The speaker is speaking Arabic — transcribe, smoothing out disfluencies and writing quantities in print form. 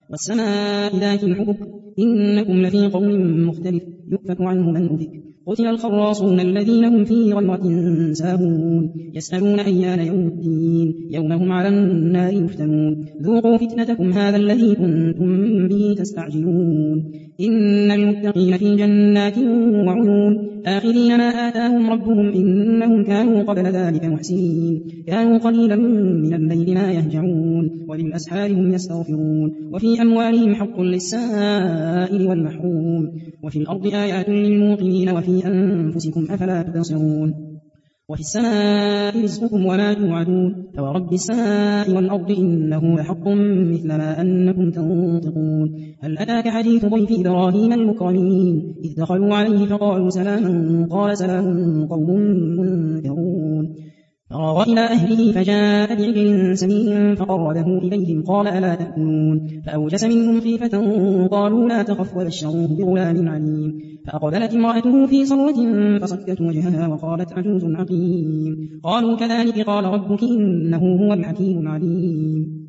والسماء ذات الحبك إنكم لفي قول مختلف يؤفك عنه من أفك قتل الخراصون الذين هم في غمرة ساهون يسألون أيان يوم الدين يوم هم على النار يفتنون ذوقوا فتنتكم هذا الذي كنتم به تستعجلون إن المتقين في جنات وعيون آخذين ما آتاهم ربهم إنهم كانوا قبل ذلك محسنين كانوا قليلا من الليل ما يهجعون وبالأسحار هم يستغفرون وفي أموالهم حق للسائل والمحروم وفي الأرض آيات للموقنين وفي أنفسكم أفلا تبصرون وفي السماء رزقكم وما توعدون فورب السماء والأرض إنه لحق مثل ما أنكم تنطقون هل أتاك حديث ضيف إبراهيم المكرمين إذ دخلوا عليه فقالوا سلاما قال سلام قوم منكرون فراغ إلى أهله فجاء بعجل سمين فقربه إليهم قال ألا تأكلون فأوجس منهم خيفة قالوا لا تخف وبشروه بغلام عليم فأقبلت امرأته في صرة فصكت وجهها وقالت عجوز عقيم قالوا كذلك قال ربك إنه هو الحكيم العليم